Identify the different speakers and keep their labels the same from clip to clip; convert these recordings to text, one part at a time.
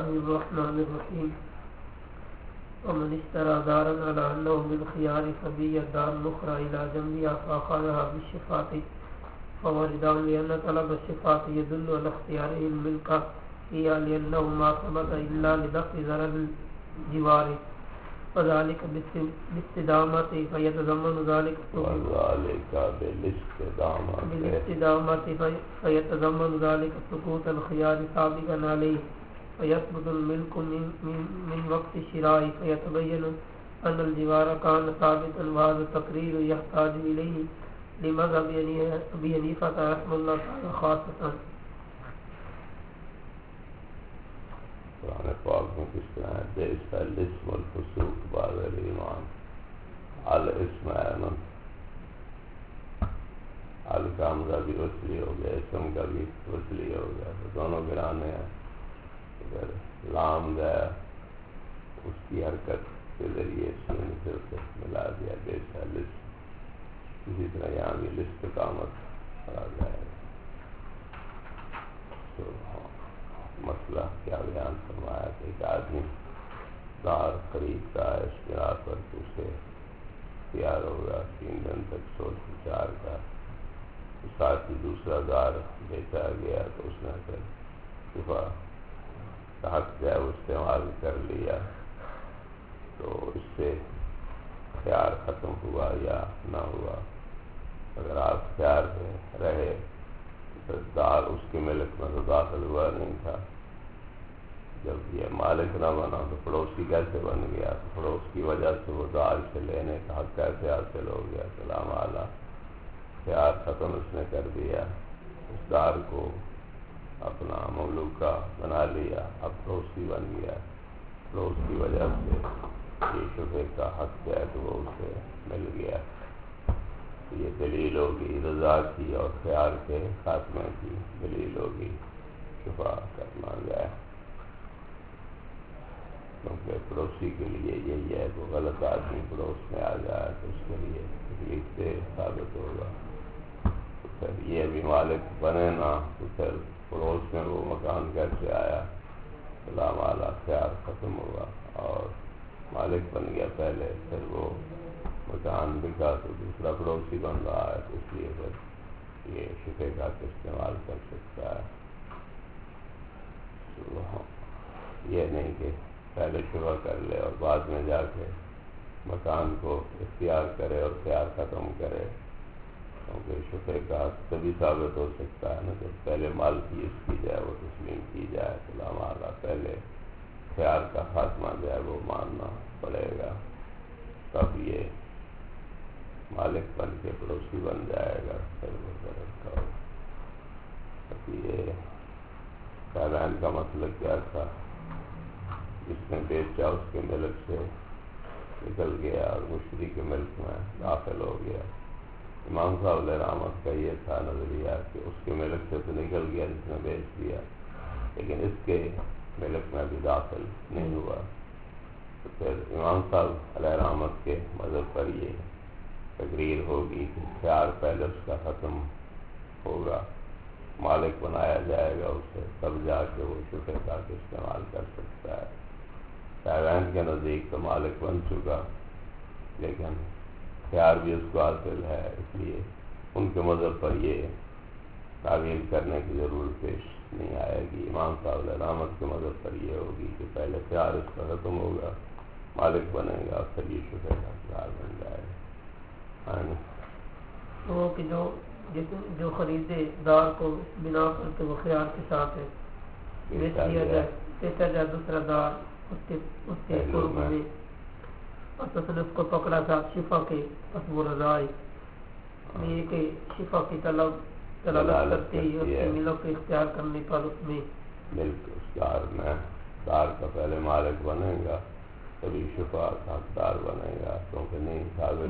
Speaker 1: الله الرحمن الرحيم ومن اشترى دارا على أنه بالخيار فبيع الدار الأخرى إلى جنبها فأخذها بالشفاعة فوردان لأن طلب الشفاعة يدل على اختياره الملك هي لأنه ما ثبت إلا لدفع ضرر الجوار وذلك بالاستدامة فيتضمن ذلك سقوط الخيار سابقا عليه فيثبت الملك من وقت الشراء فيتبين أن الجوار كان ثابتا وهذا التقرير يحتاج إليه لمذهب أبي حنيفة رحمه الله تعالى خاصة.
Speaker 2: قرآن پاک میں کس طرح ہے بیس الاسم والفسوق بعد الایمان الاسم ایمن ال کا حمزہ بھی وصلی ہو گیا اسم کا بھی وصلی ہو گیا تو دونوں گرانے ہیں اگر لام گیا اس کی حرکت کے ذریعے سین سے اسے ملا دیا بیس الاسم اسی طرح یہاں بھی الاستقامت آ جائے گا. تو مسئلہ کیا بیان فرمایا کہ ایک آدمی دار خریدتا ہے اس بنا پر تو اسے تیار ہوگا 3 دن تک سوچ وچار کا ساتھ ہی دوسرا دار بیچا گیا تو اس نے پھر شفا کا حق جو ہے وہ استعمال کر لیا تو اس سے خیار ختم ہوا یا نہ ہوا. اگر آپ خیار میں رہے تو دار اس کے ملک میں تو داخل ہوا نہیں تھا. جب یہ مالک نہ بنا تو پڑوسی کیسے بن گیا؟ تو پڑوس کی وجہ سے وہ دار سے لینے کا حق کیسے حاصل ہو گیا؟ سلام اعلیٰ خیار ختم اس نے کر دیا, اس دار کو اپنا مملوکہ بنا لیا, اب پڑوسی بن گیا. پڑوس کی وجہ سے یہ شبے کا حق ہے تو وہ اسے مل گیا. یہ دلیل ہوگی رضا کی اور خیال کے خاتمے کی دلیل ہوگی شفا کرنا جائے, کیونکہ پڑوسی کے لیے یہی ہے کہ غلط آدمی پڑوس میں آ جائے تو اس کے لیے تکلیف دہ ثابت ہوگا. تو پھر یہ بھی مالک بنے نا تو پھر پڑوس میں وہ مکان کیسے آیا؟ سلام اعلیٰ خیال ختم ہوا اور مالک بن گیا پہلے, پھر وہ مکان بکا تو دوسرا پڑوسی بن رہا ہے, تو اس لیے پھر یہ شفے کا استعمال کر سکتا ہے. تو یہ نہیں کہ پہلے شروع کر لے اور بعد میں جا کے مکان کو اختیار کرے اور خیال ختم کرے, کیونکہ شفے کا تبھی ثابت ہو سکتا ہے نا جب پہلے مال کی اس کی جائے وہ تسلیم کی جائے. سلام اعلیٰ پہلے خیال کا خاتمہ جو ہے وہ ماننا پڑے گا, تب یہ مالک بن کے پڑوسی بن جائے گا. پھر وہ ضرور کا یہ قائلین کا مطلب کیا تھا؟ جس نے بیچا اس کے ملک سے نکل گیا اور مشتری کے ملک میں داخل ہو گیا. امام صاحب علیہ رحمت کا یہ تھا نظریہ کہ اس کے ملک سے تو نکل گیا جس نے بیچ دیا, لیکن اس کے ملک میں بھی داخل نہیں ہوا. تو پھر امام صاحب علیہ رحمت کے مذہب پر یہ تقریر ہوگی کہ خیار پہلے اس کا ختم ہوگا, مالک بنایا جائے گا اسے, تب جا کے وہ شفے کا استعمال کر سکتا ہے. قائلین کے نزدیک تو مالک بن چکا, لیکن خیار بھی اس کو حاصل ہے, اس لیے ان کے مذہب پر یہ تعویل کرنے کی ضرورت پیش نہیں آئے گی. امام صاحب علیہ رحمت کے مذہب پر یہ ہوگی کہ پہلے خیار اس کا ختم ہوگا, مالک بنے گا, پھر یہ شفے کا خیار بن جائے گا.
Speaker 1: وہ کہ جو خریدے دار کو بنا کر کے وہ خیار کے ساتھ ہے بیچ دیا جائے, بیچا جائے دوسرا دار اس کے قرب میں, اور تو اس کو پکڑا تھا شفا کے پس وہ رضائی یہ کہ شفا کی طلبت کرتے ہی اس کے ملوں کے اختیار کرنے پر اس میں
Speaker 2: ملک اس دار میں دار کا پہلے مالک بنے گا تبھی شفا کا حقدار بنے گا, کیونکہ نہیں ثابت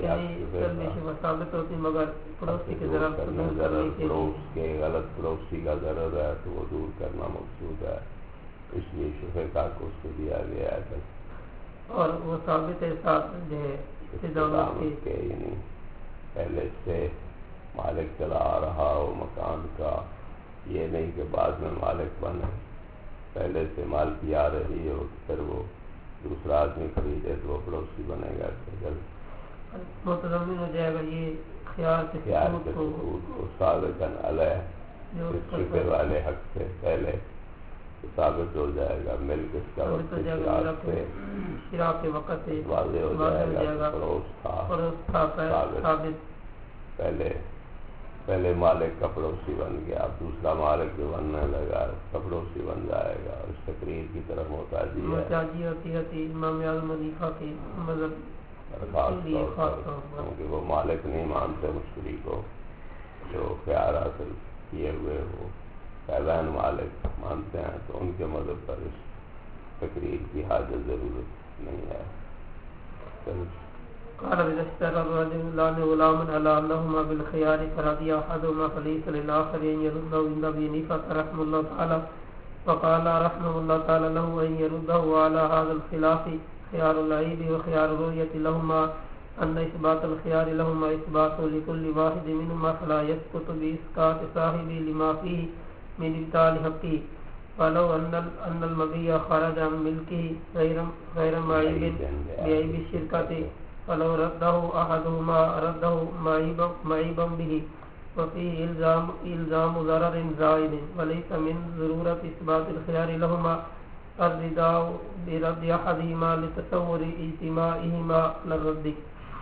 Speaker 1: ہوتی مگر پڑوسی کے ضرر
Speaker 2: پڑوس کے غلط پڑوسی کا ضرر ہے تو وہ دور کرنا مقصود ہے, اس لیے شفے کا کو اس کو دیا گیا ہے.
Speaker 1: اور وہ ثابت ہے ساتھ جو ہے
Speaker 2: کے یعنی پہلے سے مالک چلا آ رہا ہو مکان کا, یہ نہیں کہ بعد میں مالک بنے. پہلے سے مالکی آ رہی ہو پھر وہ دوسرا آدمی خریدے تو وہ پڑوسی بنے گا،
Speaker 1: متضمن ہو جائے گا یہ خیار کے ثبوت کو
Speaker 2: ثابتاً علیہ اس فکر والے حق سے پہلے ثابت ہو جائے گا، ملک اس کا وقت
Speaker 1: شراء کے وقت
Speaker 2: واضح ہو جائے گا، پڑوس تھا ثابت، پہلے مالک کا پڑوسی بن گیا، اب دوسرا مالک جو بننے لگا اس کا پڑوسی بن جائے گا، اور اس تقریر کی طرف محتاجی
Speaker 1: ہوتی امام اعظم حنیفہ کے مذہب
Speaker 2: خاص طور پر، کیونکہ وہ مالک نہیں مانتے مشتری کو، جو خیار حاصل کیے ہوئے وہ فیضان مالک مانتے ہیں، تو ان کے مذہب پر اس تقریر کی حاجت ضرورت نہیں ہے۔
Speaker 1: قال إذا اشترى الرجلان غلاما على أنهما بالخيار فرضي أحدهما فليس للآخر أن يرده عند أبي حنيفة رحمه الله تعالى، فقال رحمه الله تعالى له أن يرده على هذا الخلاف خيار العيب وخيار الرؤية لهما، أن إثبات الخيار لهما إثبات لكل واحد منهما فلا يسقط بإسقاط صاحبه لما فيه من إبطال حقه، ولو أن المبيع خرج عن ملكه غير معيب بعيب الشركة فلو رده أحدهما رده معيبا به، وفيه إلزام ضرر زائد، وليس من ضرورة إثبات الخيار لهما الرداء برد أحدهما لتصور اجتماعهما للرد۔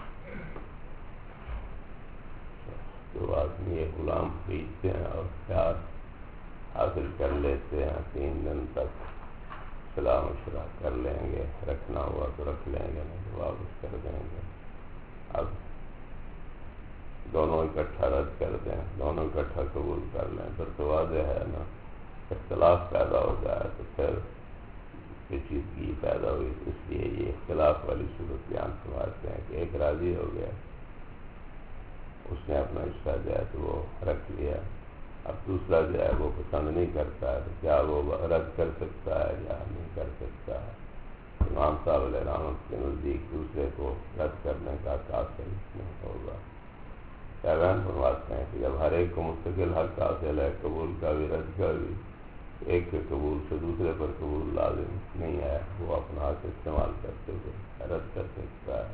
Speaker 2: جو آدمی یہ غلام خریدتے ہیں اور خیار حاصل کر لیتے ہیں، 3 دن تک صلاح مشورہ کر لیں گے، رکھنا ہوا تو رکھ لیں گے، نہیں تو واپس کر دیں گے۔ اب دونوں اکٹھا رد کر دیں، دونوں اکٹھا قبول کر لیں، پھر تو واضح ہے نا، اختلاف پیدا ہو جائے تو پھر یہ چیز کی پیدا ہوئی، اس لیے یہ اختلاف والی صورت بیان فرماتے ہیں کہ ایک راضی ہو گیا، اس نے اپنا حصہ جو ہے تو وہ رکھ لیا، اب دوسرا جو ہے وہ پسند نہیں کرتا ہے تو کیا وہ رد کر سکتا ہے یا نہیں کر سکتا ہے؟ امام صاحب علیہ رحمت کے نزدیک دوسرے کو رد کرنے کا حاصل نہیں ہوگا۔ پیغام فرماتے ہیں کہ جب ہر ایک کو مستقل حق حاصل ہے، قبول کا بھی رد کا بھی، ایک کے قبول سے دوسرے پر قبول لازم نہیں ہے، وہ اپنا حق استعمال کرتے ہوئے رد کر سکتا ہے۔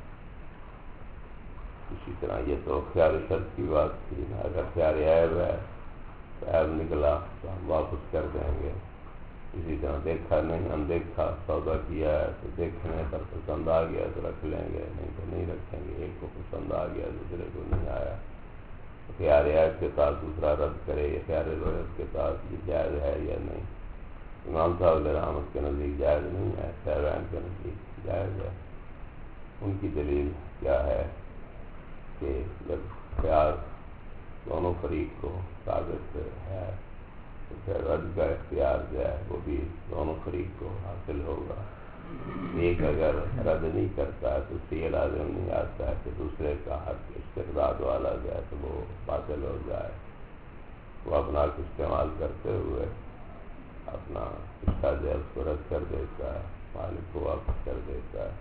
Speaker 2: اسی طرح یہ تو خیار شرط کی بات تھی، اگر خیار عیب ہے، عیب نکلا تو ہم واپس کر دیں گے۔ اسی طرح دیکھا نہیں اندیکھا سودا کیا ہے تو دیکھنے پر پسند آ گیا تو رکھ لیں گے، نہیں تو نہیں رکھیں گے۔ ایک کو پسند آ گیا دوسرے کو نہیں آیا، خیار عیب کے ساتھ دوسرا رد کرے یا خیار رویت کے ساتھ یہ جائز ہے یا نہیں؟ امام صاحب علیہ رحمت کے نزدیک جائز نہیں ہے، شہرین کے نزدیک جائز ہے۔ ان کی دلیل کیا ہے کہ جب خیار دونوں فریق کو ثابت ہے تو پھر رد کا اختیار جو ہے وہ بھی دونوں فریق کو حاصل ہوگا۔ ایک اگر رد نہیں کرتا ہے تو اس سے یہ لازم نہیں آتا ہے کہ دوسرے کا حق استرداد والا جو ہے تو وہ باطل ہو جائے، وہ اپنا حق استعمال کرتے ہوئے اپنا حصہ جو ہے اس کو رد کر دیتا ہے، مالک کو واپس کر دیتا ہے۔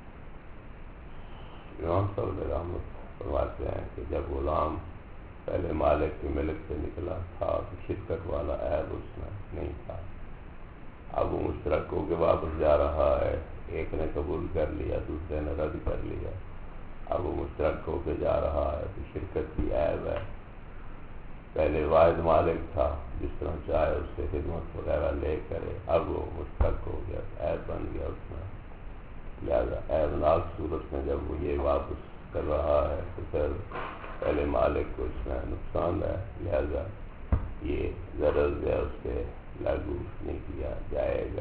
Speaker 2: امام صاحب علیہ رحمت فرماتے ہیں کہ جب غلام پہلے مالک کے ملک سے نکلا تھا تو شرکت والا عیب اس میں نہیں تھا، اب وہ مشترک ہو کے واپس جا رہا ہے، ایک نے قبول کر لیا دوسرے نے رد کر لیا، اب وہ مشترک ہو کے جا رہا ہے تو شرکت کی عیب ہے۔ پہلے واحد مالک تھا، جس طرح چاہے اس سے خدمت وغیرہ لے کرے، اب وہ مشترک ہو گیا، عیب بن گیا اس میں، لہذا عیب ناک صورت میں جب وہ یہ واپس کر رہا ہے تو پھر پہلے مالک کو اس میں نقصان ہے، لہذا یہ ضرر جو ہے اس سے لاگو نہیں کیا جائے گا۔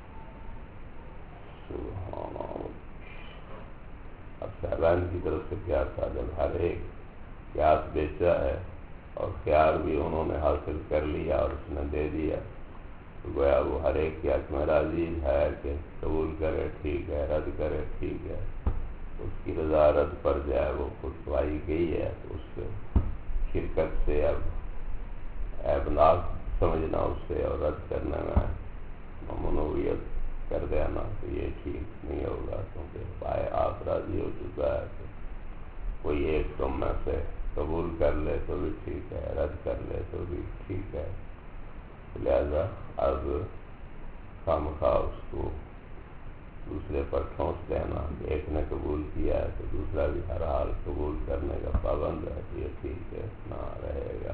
Speaker 2: اب صاحبان کی طرف سے کیا تھا، جب ہر ایک قیاس بیچا ہے اور خیار بھی انہوں نے حاصل کر لیا اور اس نے دے دیا تو گویا وہ ہر ایک کے حق میں راضی ہے کہ قبول کرے ٹھیک ہے، رد کرے ٹھیک ہے، اس کی رضا رد پر جو ہے وہ خود پائی گئی ہے، تو اس شرکت سے اب عیبناک سمجھنا اس سے اور رد کرنے میں ممنوعیت کر دینا تو یہ ٹھیک نہیں ہوگا، کیونکہ پائے آپ راضی ہو چکا ہے تو کوئی ایک تم میں سے قبول کر لے تو بھی ٹھیک ہے، رد کر لے تو بھی ٹھیک ہے، لہذا اب خواہ اس کو دوسرے پر ٹھونس دینا کہ ایک نے قبول کیا ہے تو دوسرا بھی ہر حال قبول کرنے کا پابند ہے، یہ ٹھیک ہے نہ رہے گا۔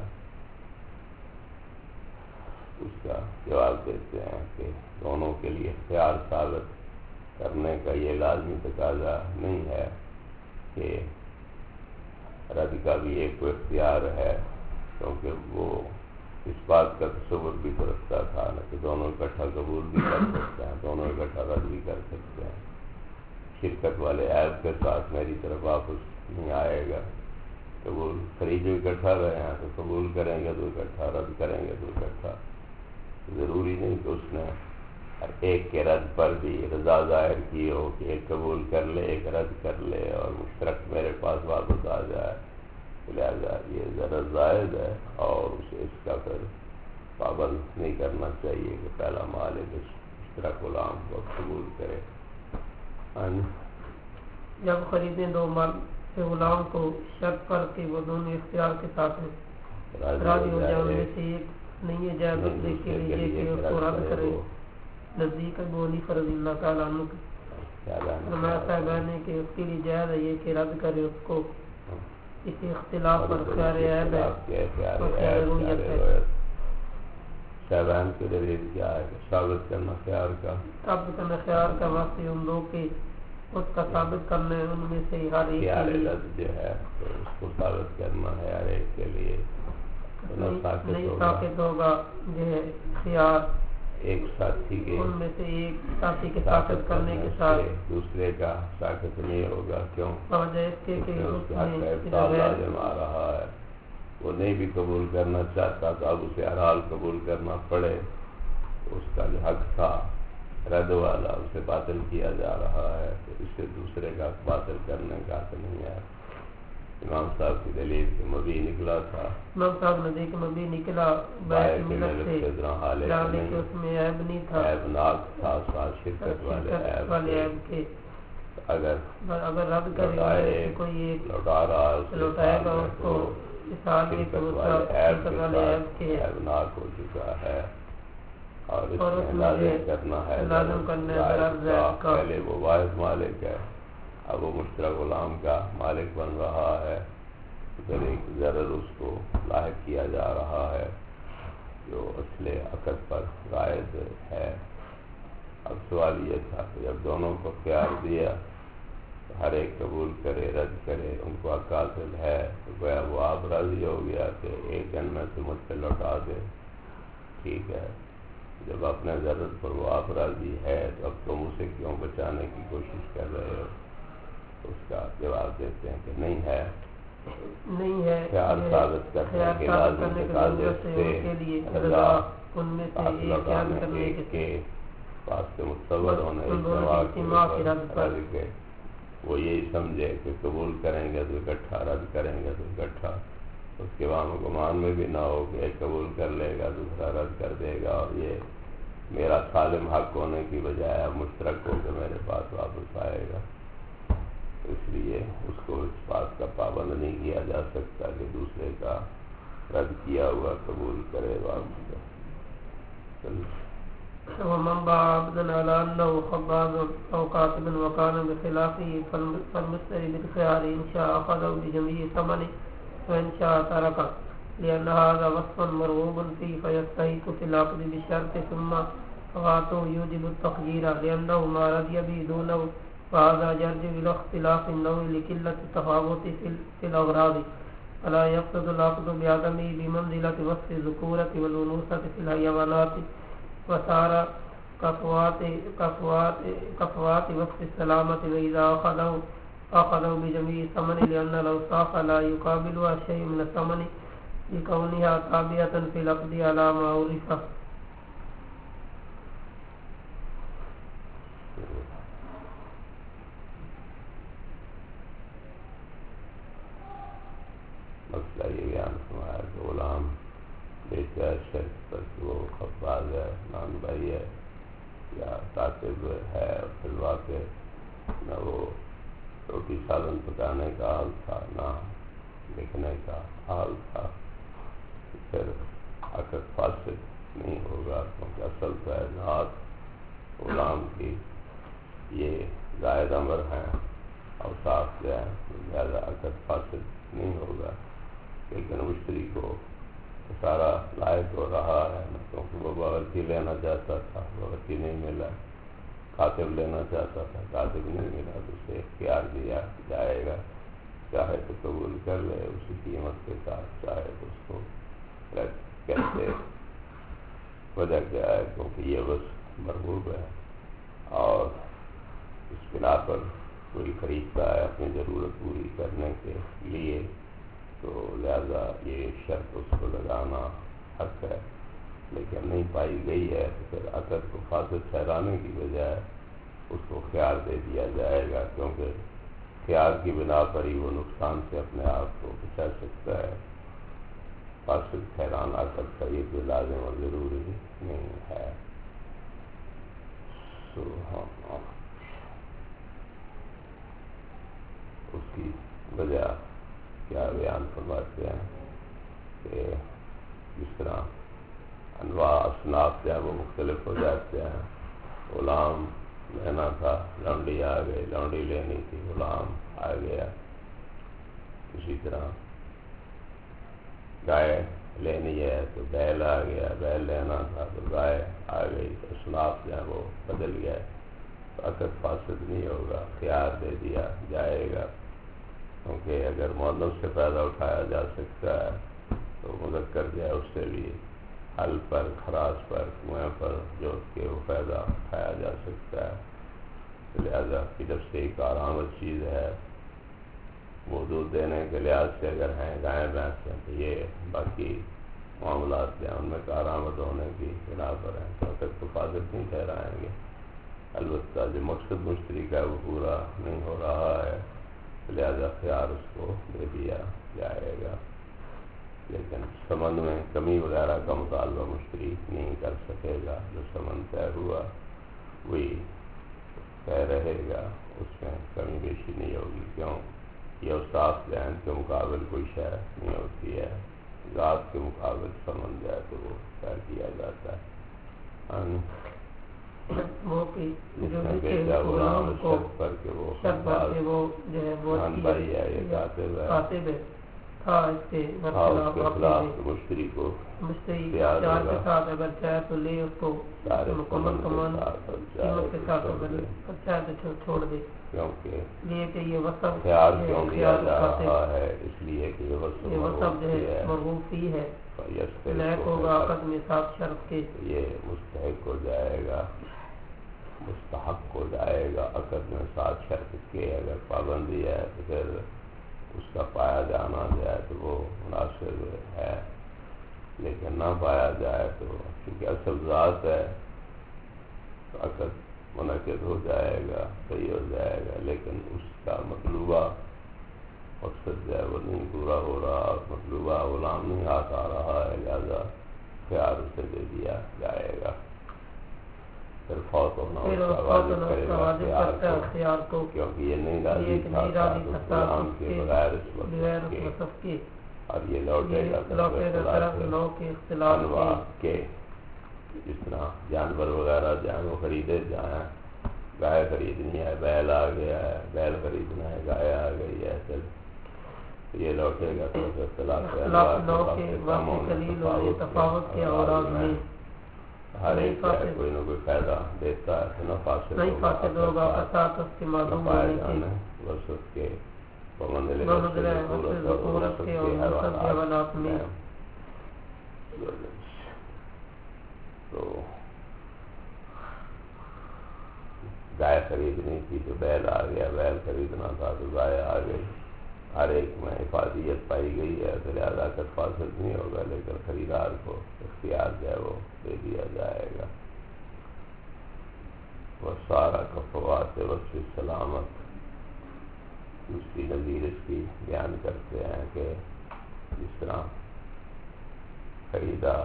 Speaker 2: اس کا جواب دیتے ہیں کہ دونوں کے لیے اختیار ثابت کرنے کا یہ لازمی تقاضا نہیں ہے کہ رد کا بھی ایک کو اختیار ہے، کیونکہ وہ اس بات کا تصور بھی تو رکھتا تھا نا کہ دونوں اکٹھا قبول بھی کر سکتے ہیں، دونوں اکٹھا رد بھی کر سکتے ہیں۔ شرکت والے عیب کے ساتھ میری طرف واپس نہیں آئے گا، قبول خرید اکٹھا رہے ہیں تو قبول کریں گے تو اکٹھا، رد کریں گے تو اکٹھا۔ ضروری نہیں کہ اس نے ایک کے رد پر بھی رضا ظاہر کی ہو کہ ایک قبول کر لے ایک رد کر لے اور مشترک میرے پاس واپس آ جائے، لہذا یہ ذرا زائد ہے اور اسے اس کا پھر پابند نہیں کرنا چاہیے کہ پہلا مالک اس مشترک غلام کو قبول کرے۔
Speaker 1: جب خریدیں دو مال سے غلام کو شرط پر کہ وہ دونوں اختیار کے ساتھ راضی ہو جائے، ان میں سے ایک نہیں ہے جائز دوسرے کے لیے کہ اس کو رد کرے۔ نزدیک ابو حنیفہ رضی اللہ تعالیٰ عنہ فرمایا صاحبان نے کہ اس کے لیے جائز ہے یہ کہ رد کرے اس کو، اسی اختلاف پر خیار عیب ہے اور خیار رویت ہے۔
Speaker 2: صاحبان کی دلیل کیا ہے کہ ثابت کرنا خیار کا
Speaker 1: خیار کا واسطے ان دو کے اس کا ثابت کرنا ہے، ان میں سے ہر ایک
Speaker 2: خیار رد جو ہے تو اس کو ثابت کرنا ہے ہر ایک کے لیے
Speaker 1: نہیں ثابت ہوگا جو ہے خیار
Speaker 2: ایک ساتھی کے
Speaker 1: ان میں سے ایک ساتھی کے ثابت کرنے کے ساتھ
Speaker 2: دوسرے کا ثابت نہیں ہوگا۔ کیوں؟
Speaker 1: وجہ اس کے کہ
Speaker 2: اس کا ابطال لازم آ رہا ہے، وہ نہیں بھی قبول کرنا چاہتا تو اب اسے ہر حال قبول کرنا پڑے، اس کا جو حق تھا رد والا اسے باطل کیا جا رہا ہے، تو اسے دوسرے کا باطل کرنے کا حق نہیں ہے۔ امام صاحب کی دلیل کہ مبی نکلا تھا،
Speaker 1: امام صاحب نزدیک مبی نکلا بیت ملت سے، ڈالے کہ اس میں عیب نہیں تھا،
Speaker 2: عیب ناک تھا، ساتھ شرکت والے عیب
Speaker 1: کے
Speaker 2: اگر
Speaker 1: رد کرے کوئی ایک
Speaker 2: لوٹا رہا ہے
Speaker 1: لوٹائے گا اس کو مثال میں شرکت والے عیب کے
Speaker 2: عیب ناک ہو چکا ہے اور اس میں لازم کرنا ہے پہلے وہ واحد مالک ہے، اب وہ مشترک غلام کا مالک بن رہا ہے، پھر ایک ضرر اس کو لاحق کیا جا رہا ہے جو اصل عقد پر غائب ہے۔ اب سوال یہ تھا کہ جب دونوں کو اختیار دیا تو ہر ایک قبول کرے رد کرے، ان کو حق حاصل ہے، تو گویا وہ آپ راضی ہو گیا کہ ایک ان میں سے مجھ سے لوٹا دے، ٹھیک ہے۔ جب اپنے ضرورت پر وہ آپ راضی ہے تو اب تم اسے کیوں بچانے کی کوشش کر رہے ہو؟ اس کا جواب دیتے ہیں کہ نہیں ہے خیال ثابت کرنے کے لازم تقاضے سے رضا ایک کے پاس سے متصور ہونے کے وہ یہی سمجھے کہ قبول کریں گے تو اکٹھا رد کریں گے تو اکٹھا، اس کے وہاں گمان میں بھی نہ ہو کہ ایک قبول کر لے گا دوسرا رد کر دے گا اور یہ میرا سالم حق ہونے کی بجائے اب مشترک ہو کے میرے پاس واپس آئے گا۔ اس لیے اس کو اس بات کا پابند نہیں کیا جا سکتا کہ دوسرے کا رد کیا ہوا قبول کرے واپس۔
Speaker 1: ومن باع عبدا على انه خباز او كاتب وكان بخلافه فالمشتري بالخيار ان شاء اخذه بجميع ثمنه وان شاء تركه، لان هذا وصف مرغوب فيه فيستحق في العقد بشرط ثم فواته يوجب التخيير لانه ما رضي به دونه، وهذا يرجع الى اختلاف النوع لقلة التفاوت في الاغراض، فلا يقصد العقد بعدمه بمنزلة وصف الذكورة والانوثة في الحيوانات، وصار كفوات وقت السلامة وإذا أخذوا بجميع الثمن لأن الأوصاف لا يقابلها شيء من الثمن لكونها تابعة في العقد على ما عرف۔
Speaker 2: مسئلہ یہ بیان فرمایا کہ غلام بیچا شرط پر کہ وہ خباز ہے، نان بھائی ہے یا کاتب ہے، پھر واقع نہ وہ روٹی سالن پکانے کا حال تھا نہ لکھنے کا حال تھا، پھر عقد فاسد نہیں ہوگا کیونکہ اصل تو ہے نات غلام کی یہ زائد امر ہیں اور صاف جو ہے زیادہ عقد فاسد نہیں ہوگا، لیکن مشتری کو سارا لائق ہو رہا ہے، کیونکہ وہ باورچی لینا چاہتا تھا، باورچی نہیں ملا، کاتب لینا چاہتا تھا، کاتب نہیں ملا، تو اسے اختیار دیا جائے گا، چاہے تو قبول کر لے اسی قیمت کے ساتھ، چاہے تو اس کو کیسے وجہ کیا ہے، کیونکہ یہ بس مرغوب ہے اور اس بنا پر کوئی خریدتا ہے اپنی ضرورت پوری کرنے کے لیے، تو لہذا یہ شرط اس کو لگانا حق ہے، لیکن نہیں پائی گئی ہے تو پھر عقد کو فاسد ٹھہرانے کی بجائے اس کو خیار دے دیا جائے گا، کیونکہ خیار کی بنا پر ہی وہ نقصان سے اپنے آپ کو بچا سکتا ہے، فاسد ٹھہرانا عقد کا یہ کوئی لازم اور ضروری نہیں ہے۔ اس کی وجہ کیا بیان فرماتے ہیں کہ جس طرح انواع اصناف جو ہے وہ مختلف ہو جاتے ہیں، غلام لینا تھا، لونڈی آ گئی، لونڈی لینی تھی، غلام آ گیا، اسی طرح گائے لینی ہے تو بیل آ گیا، بیل لینا تھا تو گائے آ گئی، اصناف جو ہیں وہ بدل گئے، تو عقد فاسد نہیں ہوگا، خیار دے دیا جائے گا، کیونکہ اگر مؤنث سے فائدہ اٹھایا جا سکتا ہے تو مذکر جو ہے اس سے بھی حل پر، خراش پر، کنویں پر جو کہ وہ فائدہ اٹھایا جا سکتا ہے، لہذا کی جب سے ایک کارآمد چیز ہے، وجود دینے کے لحاظ سے اگر ہیں گائے بھینس ہیں تو یہ باقی معاملات جو ہیں ان میں کارآمد ہونے کی بنا پر ہیں، تو تک تو فاسد نہیں ٹھہرائیں گے، البتہ جو مقصد مشتری کا وہ پورا نہیں ہو رہا ہے، لہذا خیار اس کو دے دیا جائے گا، لیکن ثمن میں کمی وغیرہ کا مطالبہ مشتری نہیں کر سکے گا، جو ثمن طے ہوا وہی طے رہے گا، اس میں کمی بیشی نہیں ہوگی، کیوں یہ اوصاف ذہن کے مقابل کوئی شے نہیں ہوتی ہے، ذات کے مقابل ثمن جو ہے تو وہ طے کیا جاتا ہے۔
Speaker 1: وہ کہ جو
Speaker 2: غلام شرط پر کہ وہ
Speaker 1: جو ہے وہ
Speaker 2: بھائی ہے، یہ کاتب ہے،
Speaker 1: تھا اس کے
Speaker 2: خلاف مشتری کو
Speaker 1: مشتری اختیار کے ساتھ اگر چاہے تو لے اس کو مکمل قیمت کے ساتھ، اگر چاہے تو چھوڑ دے،
Speaker 2: کیونکہ
Speaker 1: یہ کہ یہ وصف
Speaker 2: خیار کیوں دیا جا رہا ہے، اس لیے کہ یہ
Speaker 1: وصف جو ہے مرغوب فی ہے، لائق ہوگا عقد میں ساتھ شرط کے،
Speaker 2: یہ مستحق ہو جائے گا، مستحق ہو جائے گا عقد میں ساتھ شرط کے، اگر پابندی ہے تو پھر اس کا پایا جانا جائے تو وہ مناسب ہے، لیکن نہ پایا جائے تو کیونکہ اصل ذات ہے تو عقد منعقد ہو جائے گا، صحیح ہو جائے گا، لیکن اس کا مطلوبہ مقصد جو ہے وہ نہیں پورا ہو رہا، اور مطلوبہ غلام نہیں ہاتھ آ رہا ہے، لہذا خیار اسے دے دیا جائے گا، پھر فوت ہونا اس کا واجب کرے گا خیار کو، کیونکہ یہ نہیں راضی تھا غلام کے بغیر اس وصف کے، اور یہ لوٹے گا انواع کے، جس طرح جانور وغیرہ جائیں وہ خریدے جائیں، گائے خریدنی ہے، بیل آ گیا ہے، بیل خریدنا ہے، گائے آ گئی ہے، پھر یہ لوٹے گا تو
Speaker 1: تفاوت کے اوراق میں
Speaker 2: ہر ایک کوئی نہ کوئی فائدہ دیتا ہے، تو نفع
Speaker 1: فاسد ہوگا، فساد اس کے معلوم ہونے کی
Speaker 2: وسط کے بمنزل
Speaker 1: ضرورت کے اور مصد حیوانات میں،
Speaker 2: تو گائے خریدنی تھی تو بیل آ گیا، بیل خریدنا تھا تو گائے آ گئی، ہر ایک میں افادیت پائی گئی ہے، تو لہٰذا عقد فاسد نہیں ہوگا، لیکن خریدار کو اختیار جو ہے وہ دے دیا جائے گا۔ وہ سارا کفوات وصف سلامت دوسری نظیر اس کی بیان کرتے ہیں کہ جس طرح خریدا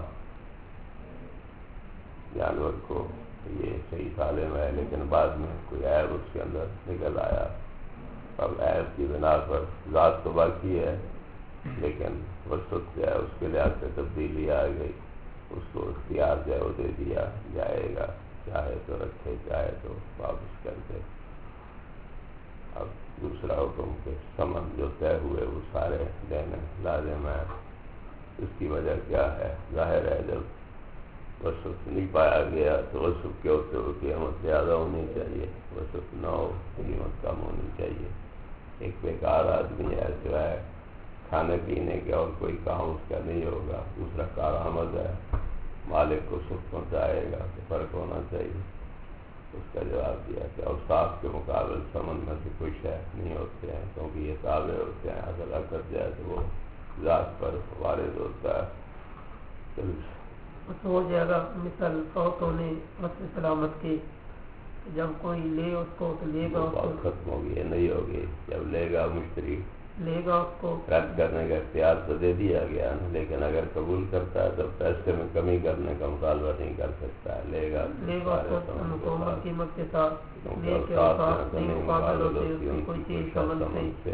Speaker 2: جانور کو یہ صحیح سالم ہے، لیکن بعد میں کوئی عیب اس کے اندر نکل آیا، اب عیب کی بنا پر ذات تو باقی ہے لیکن وسط جو ہے اس کے لحاظ سے تبدیلی آ گئی، اس کو اختیار جو ہے وہ دے دیا جائے گا، چاہے تو رکھے چاہے تو واپس کر دے۔ اب دوسرا حکم کہ ثمن جو طے ہوئے وہ سارے دینے لازم ہے۔ اس کی وجہ کیا ہے؟ ظاہر ہے جب وصف نہیں پایا گیا تو وصف کے ہوتے ہوئے قیمت زیادہ ہونی چاہیے، وصف نہ ہو قیمت کم ہونی چاہیے۔ ایک بیکار آدمی ہے جو ہے کھانے پینے کے اور کوئی کام اس کا نہیں ہوگا، دوسرا کارآمد ہے مالک کو سکھ پہنچائے گا، تو فرق ہونا چاہیے۔ اس کا جواب دیا کہ اوصاف کے مقابل ثمن میں سے کوئی شے نہیں ہوتے ہیں، کیونکہ یہ تابع ہوتے ہیں، اگر اکر جائے تو وہ ذات پر وارد ہوتا ہے۔
Speaker 1: ہو جائے گا مثال فوت ہونے وصف سلامت کی، جب کوئی لے اس کو تو لے گا،
Speaker 2: بات ختم ہوگی، یہ نہیں ہوگی۔ جب لے گا مشتری
Speaker 1: لے گا اس کو،
Speaker 2: رد کرنے کا اختیار تو دے دیا گیا نا، لیکن اگر قبول کرتا ہے تو پیسے میں کمی کرنے کا مطالبہ نہیں کر سکتا ہے، لے گا
Speaker 1: مکمل قیمت کے ساتھ،
Speaker 2: کیونکہ اوصاف نہیں مقابل ہوتی ان کی کوئی ثمن سے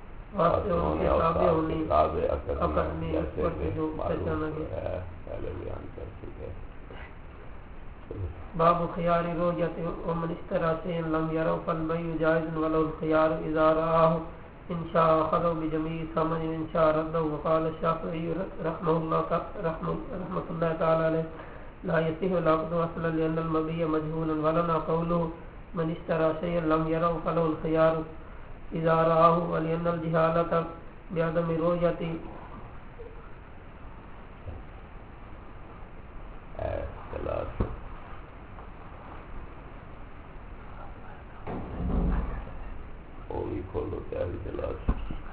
Speaker 2: تابع اکر میں، جیسے کہ معلوم ہے پہلے بیان کر چکے۔
Speaker 1: باب خیار رویت ومن اشترى شيئا لم يره فالبيع جائز ولو الخيار اذا رآه ان شاء اخذه بجميع ثمن ان شاء رده۔ وقال الشافعي رحمه الله تعالى عليه لا يصح العقد اصلا لان المبيع مجهولا، ولنا قوله من اشترى شيئا لم يره فله الخيار اذا رآه، ولان الجهالة بعدم رؤية
Speaker 2: بھی کھولو کیا بھی تلاش۔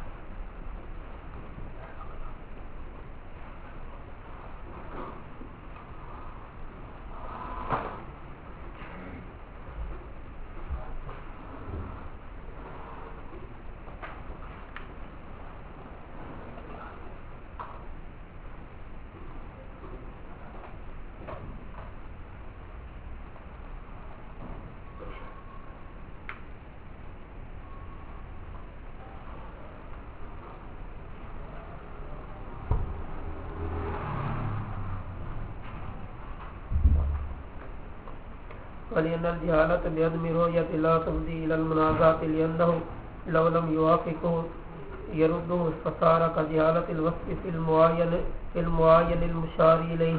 Speaker 1: ولأن الجهالة بعدم رؤية لا تفضي إلى المنازعة لأنه لو لم يوافقه يرده فصار كجهالة الوصف في المعاين المشار إليه۔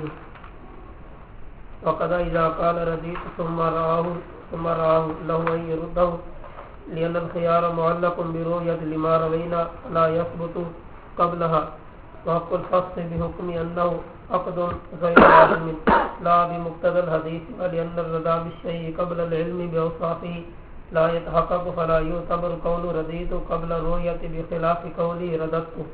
Speaker 1: وقد إذا قال رديت ثم رآه له أن يرده لأن الخيار معلق برؤية لما روينا لا يثبت قبلها، وحق الفصل بحكم أنه عقد غير لازم لا بمقتضى الحديث، ولأن الرضا بالشيء قبل العلم بأوصافه لا يتحقق فلا يعتبر قول رديت قبل الرؤية بخلاف قوله رددت۔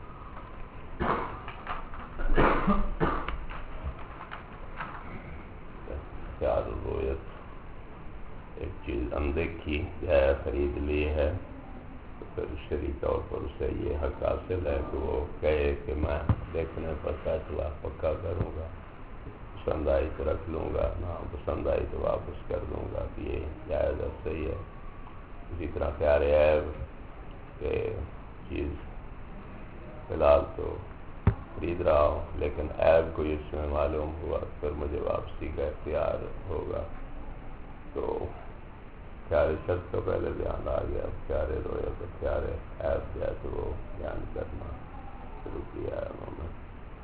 Speaker 2: خیال الرؤیت ایک چیز اندیکھی ہے، خرید لی ہے، تو پھر شرعی طور پر اسے یہ حق حاصل ہے کہ وہ کہے کہ میں دیکھنے پر فیصلہ پکا کروں گا، پسند آئی تو رکھ لوں گا، نہ پسند آئی تو واپس کر دوں گا، کہ یہ جائز اور صحیح ہے۔ اسی طرح خیال عیب کہ چیز فی الحال تو خرید رہا ہوں لیکن عیب کو اس میں معلوم ہوا پھر مجھے واپسی کا اختیار ہوگا، تو خیال شرط تو پہلے بیان آ گیا، خیال رویت اور خیال عیب جو ہے تو وہ بیان کرنا شروع کیا ہے انہوں نے۔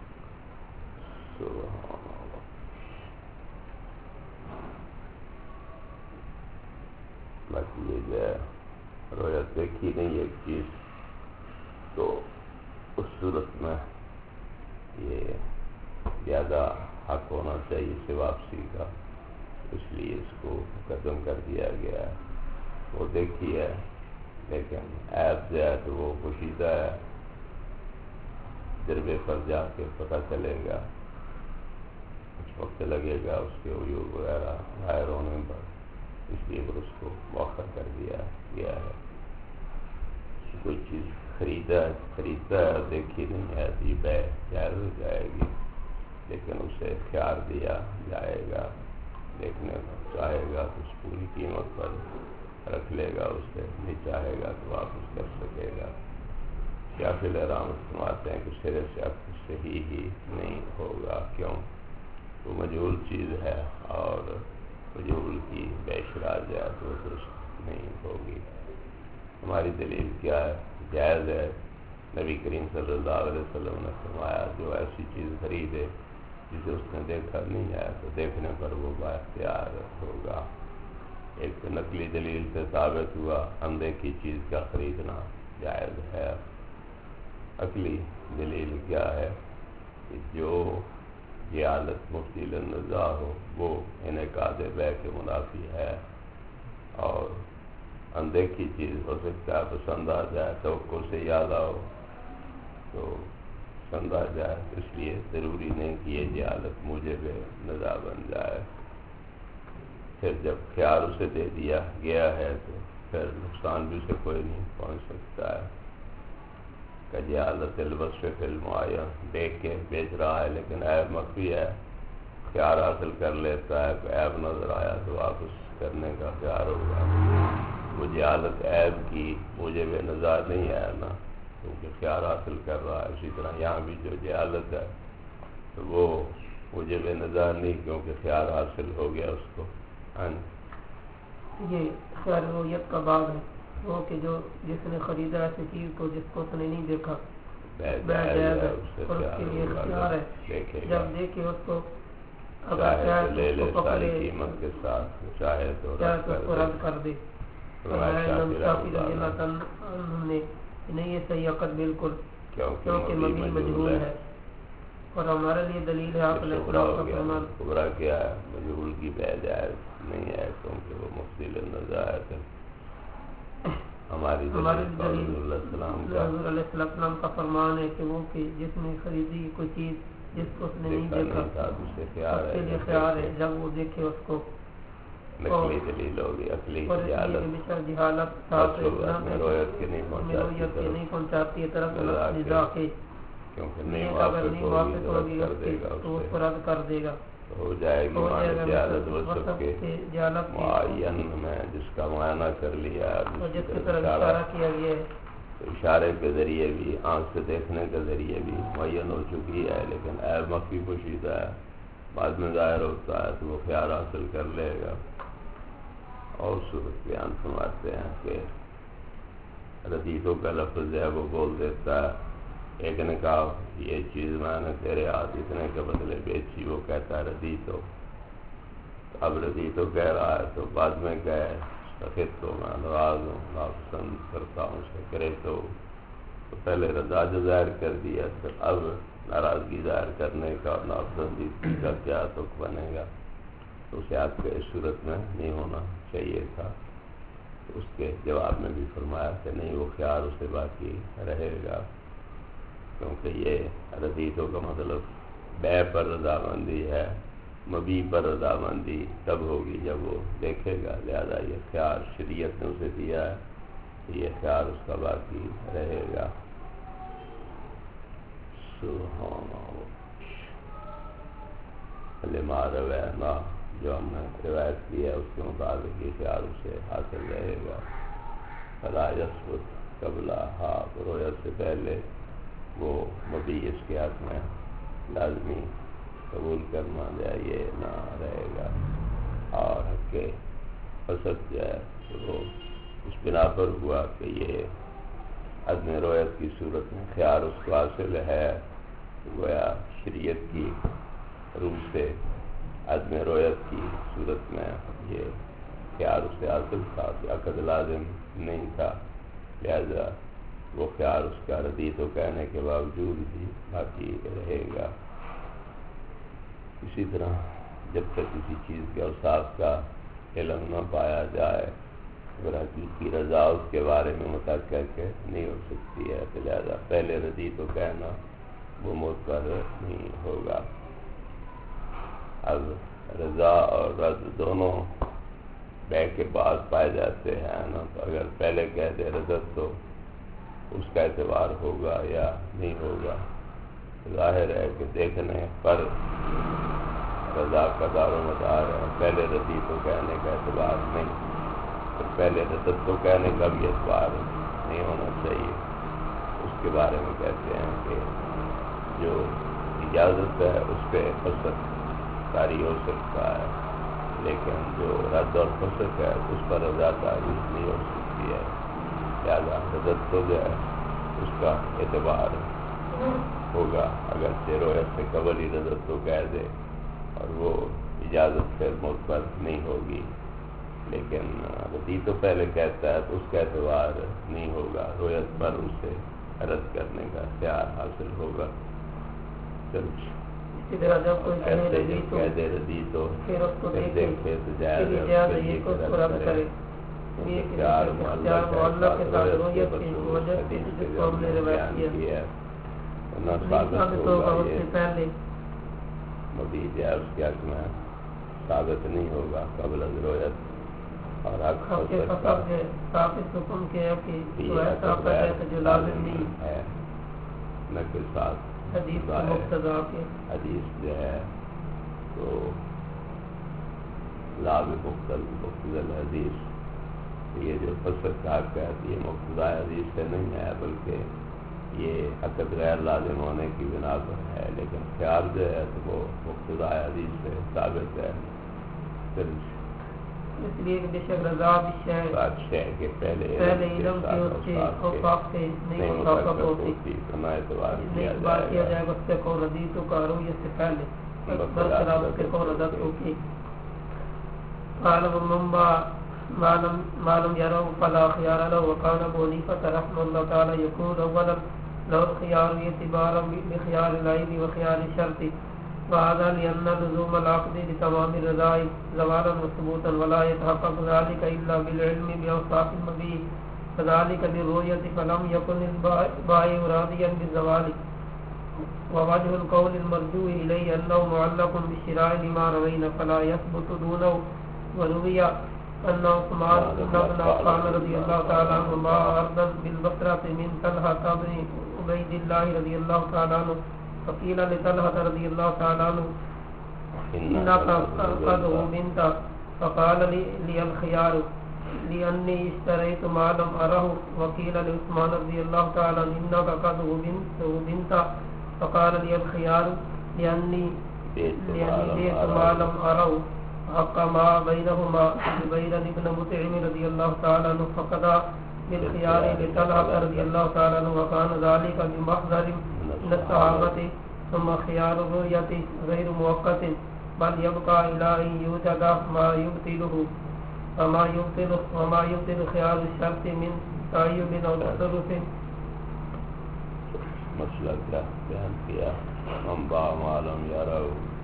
Speaker 2: باقی یہ جو ہے رویت دیکھی نہیں ایک چیز تو اس صورت میں یہ زیادہ حق ہونا چاہیے اسے واپسی کا، اس لیے اس کو ختم کر دیا گیا ہے۔ وہ دیکھی ہے لیکن عیب جو ہے تو وہ پوشیدہ ہے، جربے پر جا کے پتہ چلے گا، کچھ وقت لگے گا اس کے عیوب وغیرہ ظاہر ہونے پر، اس لیے پھر اس کو مؤخر کر دیا گیا ہے۔ کوئی چیز خریدتا ہے دیکھی نہیں ہے تو یہ بے جائز ہو جائے گی، لیکن اسے اختیار دیا جائے گا، دیکھنے چاہے گا تو اس پوری قیمت پر رکھ لے گا، اس سے نہیں چاہے گا تو واپس کر سکے گا۔ شافعی رحمۃ فرماتے ہیں کہ سرے سے عقد صحیح ہی نہیں ہوگا، کیوں؟ وہ مجہول چیز ہے اور فجول کی بے شرار جائے تو درست نہیں ہوگی۔ ہماری دلیل کیا ہے؟ جائز ہے۔ نبی کریم صلی اللہ علیہ وسلم نے فرمایا جو ایسی چیز خریدے جسے اس نے دیکھا نہیں ہے تو دیکھنے پر وہ با اختیار ہوگا۔ ایک تو نقلی دلیل سے ثابت ہوا اندیکھی چیز کا خریدنا جائز ہے۔ عقلی دلیل کیا ہے کہ جو جہالت مبطل النزاع ہو وہ انعقاد بیع کے منافی ہے، اور اندیکھی چیز ہو سکتا ہے پسند آ جائے، توقع سے یاد آؤ تو پسند آ جائے، اس لیے ضروری نہیں کہ یہ جہالت موجب نزاع بن جائے۔ پھر جب خیال اسے دے دیا گیا ہے تو پھر نقصان بھی اسے کوئی نہیں پہنچ سکتا ہے۔ کہ جہالت الوصف فی المعین، دیکھ کے بیچ رہا ہے لیکن عیب مخفی ہے، خیال حاصل کر لیتا ہے، کوئی عیب نظر آیا تو واپس کرنے کا خیال ہوگا۔ وہ جہالت عیب کی موجب نظر نہیں ہے نا، کیونکہ خیال حاصل کر رہا ہے۔ اسی طرح یہاں بھی جو جہالت ہے تو وہ موجب نظر نہیں، کیونکہ خیال حاصل ہو گیا اس کو۔
Speaker 1: یہ خیال رویت کا باب ہے، وہ کہ جو جس نے خریدا ایسی چیز کو جس کو اس نے نہیں دیکھا جائز ہے، اور اس کے لیے اختیار ہے جب دیکھے اس کو، اگر چاہے
Speaker 2: لے لے
Speaker 1: اس کو
Speaker 2: ساری
Speaker 1: پکڑے
Speaker 2: قیمت کے ساتھ، چاہے تو
Speaker 1: اس کو رد کر دے۔ امام شافعی رضی اللہ عنہ نے نہیں یہ صحیح عقد بالکل، کیونکہ مبی مجہول ہے، اور ہمارے لیے دلیل ہے آپ علیہ السلام کا فرمان۔
Speaker 2: کبرا کیا ہے؟ مجہول کی بیع جائز نہیں ہے کیونکہ وہ مبطل النزاع ہے۔ ہماری دلیل حضور
Speaker 1: علیہ السلام کا فرمان ہے کہ وہ کہ جس نے خریدی کوئی چیز جس کو اس نے نہیں دیکھا اس کے لیے خیار ہے جب وہ دیکھے اس کو۔
Speaker 2: نقلی دلیل ہوگی، عقلی
Speaker 1: جہالت
Speaker 2: رویت کے نہیں
Speaker 1: پہنچاتی ہے طرف نزاع کے،
Speaker 2: کیونکہ
Speaker 1: نہیں واپس ہوگی تو اس کو رد کر دے گا۔
Speaker 2: ہو جائے گی جہالت وصف کے معین میں جس کا معائنہ کر لیا،
Speaker 1: جس کی طرف اشارہ کیا گیا ہے،
Speaker 2: اشارے کے ذریعے بھی، آنکھ سے دیکھنے کے ذریعے بھی معین ہو چکی ہے، لیکن عیب مخفی پوشیدہ ہے، بعد میں ظاہر ہوتا ہے تو وہ خیال حاصل کر لے گا۔ اور صورت بیان فرماتے ہیں کہ ردیتوں کا لفظ ہے وہ بول دیتا ہے، ایک نے کہا یہ چیز میں نے تیرے ہاتھ اتنے کے بدلے بیچی، وہ کہتا ہے ردیتو، اب ردیتو کہہ رہا ہے تو بعد میں کہے سخت تو میں ناراض ہوں، ناپسند کرتا ہوں اسے کرے تو پہلے رضا جو ظاہر کر دیا، پھر اب ناراضگی ظاہر کرنے کا اور ناپسندی کا کیا تک بنے گا؟ تو اسے آپ کے اس صورت میں نہیں ہونا چاہیے تھا۔ اس کے جواب میں بھی فرمایا کہ نہیں، وہ خیال اسے باقی رہے گا، کیونکہ یہ ردیتوں کا مطلب بیع پر رضامندی ہے، مبی پر رضامندی تب ہوگی جب وہ دیکھے گا، لہذا یہ خیال شریعت نے اسے دیا ہے، یہ خیال اس کا باقی رہے گا۔ سبحان لما روینا، جو ہم نے روایت کی ہے اس کے مطابق یہ خیال اسے حاصل رہے گا۔ فلا یثبت قبلہا، رویت سے پہلے وہ مبی اس کے حق میں لازمی قبول کرنا جائے یہ نہ رہے گا، اور حق کے فسد جائے تو وہ اس بنا پر ہوا کہ یہ عدم رویت کی صورت میں خیال اس کو حاصل ہے، گویا شریعت کی روح سے عدم رویت کی صورت میں یہ خیال اس سے حاصل تھا، عقد لازم نہیں تھا، لہذا وہ خیال اس کا ردیتو کہنے کے باوجود بھی باقی رہے گا۔ اسی طرح جب تک کسی چیز کے اوصاف کا علم نہ پایا جائے، اگر حقیقی رضا اس کے بارے میں متحقق نہیں ہو سکتی ہے، تو لہذا پہلے ردیتو کہنا وہ معتبر نہیں ہوگا۔ اب رضا اور رد دونوں بیع کے بعد پائے جاتے ہیں نا، تو اگر پہلے کہہ دے رضت تو اس کا اعتبار ہوگا یا نہیں ہوگا؟ ظاہر ہے کہ دیکھنے پر رضا کا دار و مدار ہے، پہلے ردیتو کہنے کا اعتبار نہیں، اور پہلے رضت تو کہنے کا بھی اعتبار نہیں ہونا چاہیے۔ اس کے بارے میں کہتے ہیں کہ جو اجازت ہے اس پہ فسق طاری ہو سکتا ہے، لیکن جو رد اور فسق ہے اس پر رضا تعریف نہیں ہو سکتی ہے، لہٰذا رضت تو جو ہے اس کا اعتبار ہوگا اگرچہ رویت سے قبل ہی رضت کو کہہ دے اور وہ اجازت سے معتبر نہیں ہوگی، لیکن رضی تو پہلے کہتا ہے تو اس کا اعتبار نہیں ہوگا، رویت پر اسے رد کرنے کا اختیار حاصل ہوگا۔ ایسے جب کہہ دے رضی تو پھر دیکھے تو جائز ہے اس کے لیے کہ رد کرے، اختیار معلق کے ساتھ رویت کی وجہ سے جس کو ہم نے روایت کیا ہے نہ ثابت ہوگا، یہ مزید ہے اس کے حق میں ثابت نہیں ہوگا قبل از رویت، اور حق
Speaker 1: ثابت حکم کے ہے کہ جو لازم نہیں
Speaker 2: ہے نہ کے ساتھ
Speaker 1: حدیث کا مقتضا کے
Speaker 2: حدیث جو ہے تو لاب مقتضى الحدیث، یہ جو فسق کا حق ہے یہ مقتضا حدیث سے نہیں ہے بلکہ یہ عقد غیر لازم ہونے کی بنا پر ہے، لیکن خیال جو ہے تو وہ مقتضا حدیث سے ثابت ہے،
Speaker 1: اس لیے کہ بے شک رضا
Speaker 2: بادشاہ کے پہلے
Speaker 1: علم کے اس کے اوقاف سے نہیں مطابق ہوتی، اعتبار کیا جائے گا اس سے کو رضی تو کا رویت سے پہلے برخلاف اس کے کو رضت ہوتی۔ قال ومن معلوم يروا فلا خيار له، وكان ابو حنيفة رحمه الله تعالى يقول اولا لو الخيار اعتبارا بخيار العيب وخيار الشرط، وهذا لأن لزوم العقد لتمام الرضا زوالا وثبوتا، ولا يتحقق ذلك إلا بالعلم بأوصاف المبيع، فذلك بالرؤية فلم يكن البائع راضيا بالزوال، ووجه القول المرجوع إليه أنه معلق بالشراء لما روينا فلا يثبت دونه، وروي أن عثمان بن عفان رضي الله تعالى عنه باع أرضا بالبصرة من طلحة بن عبيد الله رضي الله تعالى عنه، فقيل لطلحة رضي الله تعالى عنه إنك قد بنت، فقال لي الخيار لأني اشتريت ما لم أره، وقيل لعثمان رضي الله تعالى عنه إنك قد بنت، فقال لي الخيار لأني بيت ما لم أره، حق ما بينهما زبير بن مطعم رضي الله تعالى عنه، فقضى بالخيار لطلحة رضي الله تعالى عنه، وكان ذلك بمحضر من الصحابة، ثم خيار الرؤية غير مؤقت بل يبقى إلى أن يوجد ما يبطله، وما يبطل خيار الشرط من تعيب أو تصرف۔
Speaker 2: مسئلہ کیا بیان کیا؟ ہم با معلوم یارو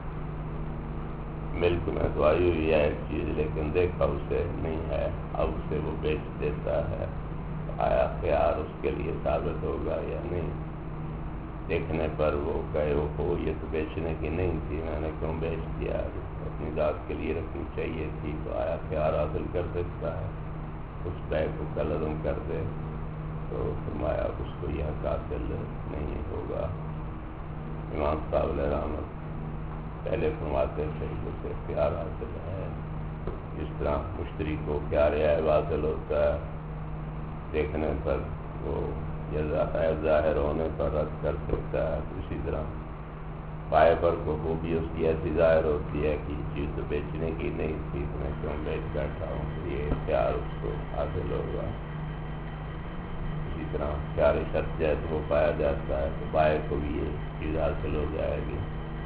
Speaker 2: ملک میں تو آئی ہوئی ہے ایک چیز لیکن دیکھا اسے نہیں ہے، اب اسے وہ بیچ دیتا ہے، آیا خیار اس کے لیے ثابت ہوگا یا نہیں؟ دیکھنے پر وہ کہے وہ یہ تو بیچنے کی نہیں تھی، میں نے کیوں بیچ دیا، اپنی ذات کے لیے رکھنی چاہیے تھی، تو آیا خیار حاصل کر سکتا ہے، اس بیع کو کلعدم کر دے تو فرمایا اس کو یہ حق حاصل نہیں ہوگا۔ امام صاحب علیہ رحمت پہلے فرماتے تھے اسے اختیار حاصل ہے، جس طرح مشتری کو اختیار عیب حاصل ہوتا ہے، دیکھنے پر وہ ظاہر ہونے پر رد کر سکتا ہے، اسی طرح پائے پر کو وہ بھی اس کی ایسی ظاہر ہوتی ہے کہ چیز تو بیچنے کی نہیں تھی، تو میں کیوں بیچ بیٹھا ہوں، یہ اختیار اس کو حاصل ہوگا۔ اسی طرح اختیار شرط جائے تو وہ پایا جاتا ہے تو بائے کو بھی یہ چیز حاصل ہو جائے گی۔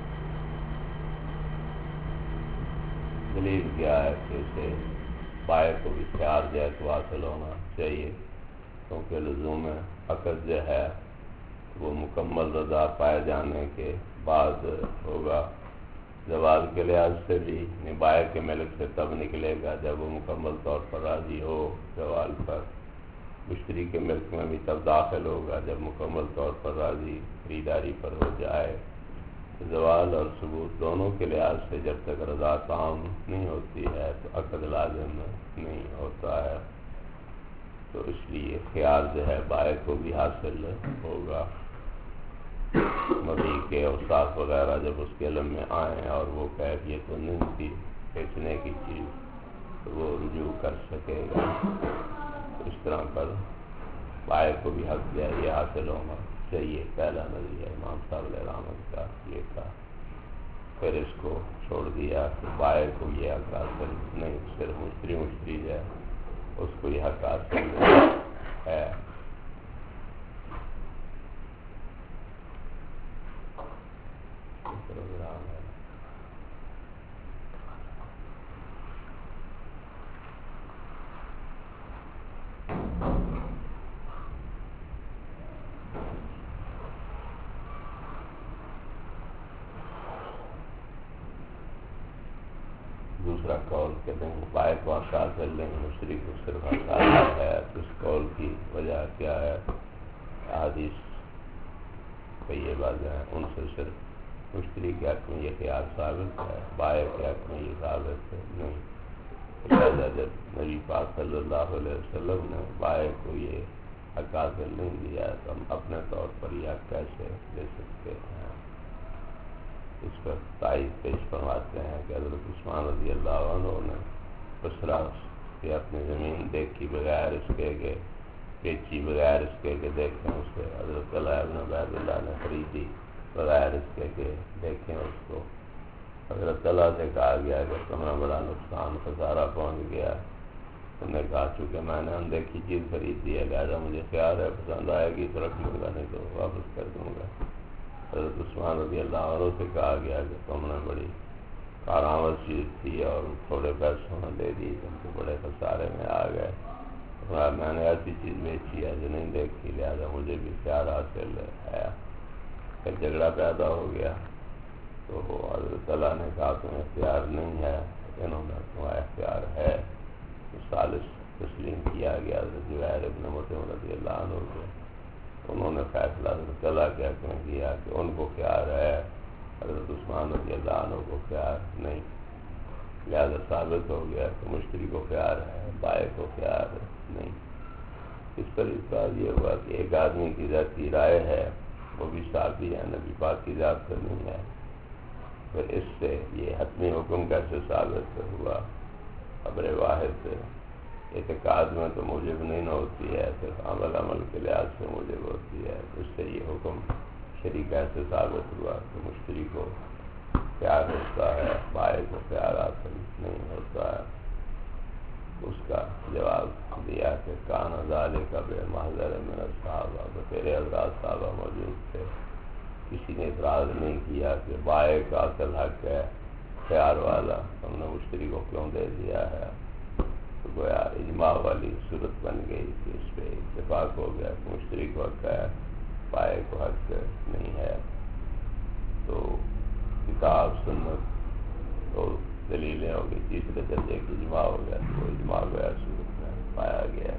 Speaker 2: دلیل کیا ہے کہ اسے بائے کو بھی اختیار جائے تو حاصل ہونا چاہیے، کیونکہ لزوم عقد جو ہے وہ مکمل رضا پائے جانے کے بعد ہوگا، زوال کے لحاظ سے بھی بائے کے ملک سے تب نکلے گا جب وہ مکمل طور پر راضی ہو زوال پر، مشتری کے ملک میں بھی تب داخل ہوگا جب مکمل طور پر راضی خریداری پر ہو جائے۔ زوال اور ثبوت دونوں کے لحاظ سے جب تک رضا تام نہیں ہوتی ہے تو عقد لازم نہیں ہوتا ہے، تو اس لیے خیار جو ہے بائع کو بھی حاصل ہوگا۔ مبیع کے اوصاف وغیرہ جب اس کے علم میں آئیں اور وہ کہے یہ تو نہیں تھی بیچنے کی چیز تو وہ رجوع کر سکے گا، اس طرح پر بائع کو بھی حق جو ہے یہ حاصل ہونا چاہیے۔ پہلا نظریہ امام صاحب علیہ رحمت کا یہ تھا۔ پھر اس کو چھوڑ دیا کہ بائع کو یہ حق حاصل نہیں، صرف مشتری ہے اس کو یہ حق حاصل ہے۔ پروگرام ہے دوسرا قول کہ نہیں، بائع کو حق حاصل نہیں، مشتری کو صرف حق حاصل ہے۔ اس قول کی وجہ کیا ہے؟ احادیث کئی باتیں ہیں، ان سے صرف مشتری کے حق میں یہ خیال ثابت ہے، بائع کے حق میں یہ ثابت ہے نہیں۔ لہٰذا جب نبی پاک صلی اللہ علیہ وسلم نے بائع کو یہ حق حاصل نہیں دیا تو ہم اپنے طور پر یہ حق کیسے دے سکتے ہیں؟ اس پر تائید پیش فرماتے ہیں کہ حضرت عثمان رضی اللہ عنہ نے بصرہ سے اپنی زمین دیکھی بغیر اس کے کہ بیچی بغیر اس کے کہ دیکھیں اسے، حضرت طلحہ بن عبید اللہ نے خریدی بغیر اس کے کہ دیکھیں اس کو۔ حضرت طلحہ سے کہا گیا کہ تمہیں بڑا نقصان خسارہ پہنچ گیا، تم نے کہا چونکہ میں نے اندیکھی چیز خرید دی ہے لہٰذا مجھے خیال ہے پسند آئے گی تو رکھ لوں گا، نہیں تو واپس کر دوں گا۔ حضرت عثمان رضی اللہ عنہ سے کہا گیا کہ تم نے بڑی کارآمد چیز تھی اور تھوڑے پیسوں میں دے دی، تم تو بڑے خسارے میں آ گئے۔ میں نے ایسی چیز بیچی ہے جو نہیں دیکھی لہٰذا مجھے بھی اختیار حاصل ہے۔ پھر جھگڑا پیدا ہو گیا تو حضرت تعالیٰ نے کہا تمہیں اختیار نہیں ہے، انہوں نے تمہارا اختیار ہے۔ ثالث تسلیم کیا گیا حضرت جبیر ابن مطعم رضی اللہ عنہ کو، انہوں نے فیصلہ حضرت تعالیٰ کے حق میں کیا کہ ان کو اختیار ہے، حضرت عثمان رضی اللہ عنہ کو اختیار نہیں۔ لہذا ثابت ہو گیا کہ مشتری کو اختیار ہے، بائع کو اختیار نہیں۔ اس پر اس بات یہ ہوا کہ ایک آدمی کی ذاتی رائے ہے، وہ بھی صحابی ہے، نبی پاک کی ذات سے نہیں ہے، پھر اس سے یہ حتمی حکم کیسے ثابت ہوا؟ خبر واحد سے اعتقاد میں تو موجب نہیں نہ ہوتی ہے، صرف عمل کے لحاظ سے موجب ہوتی ہے۔ اس سے یہ حکم شرعی کیسے ثابت ہوا کہ مشتری کو پیار ہوتا ہے، بائع کو پیار حاصل نہیں ہوتا ہے؟ اس کا جواب دیا کہ کان ذالک بمحضر من الصحابہ، بطیرے حضرات صحابہ موجود تھے، کسی نے اعتراض نہیں کیا کہ بائع کا اصل حق ہے خیار والا، ہم نے مشتری کو کیوں دے دیا ہے؟ تو گویا اجماع والی صورت بن گئی کہ اس پہ اتفاق ہو گیا کہ مشتری کو حق ہے، بائع کو حق نہیں ہے۔ تو کتاب سنت تو دلیلیں ہو گئی، تیسرے درجے کی اجماع ہو گیا، تو وہ اجماع گویا صورت میں پایا گیا۔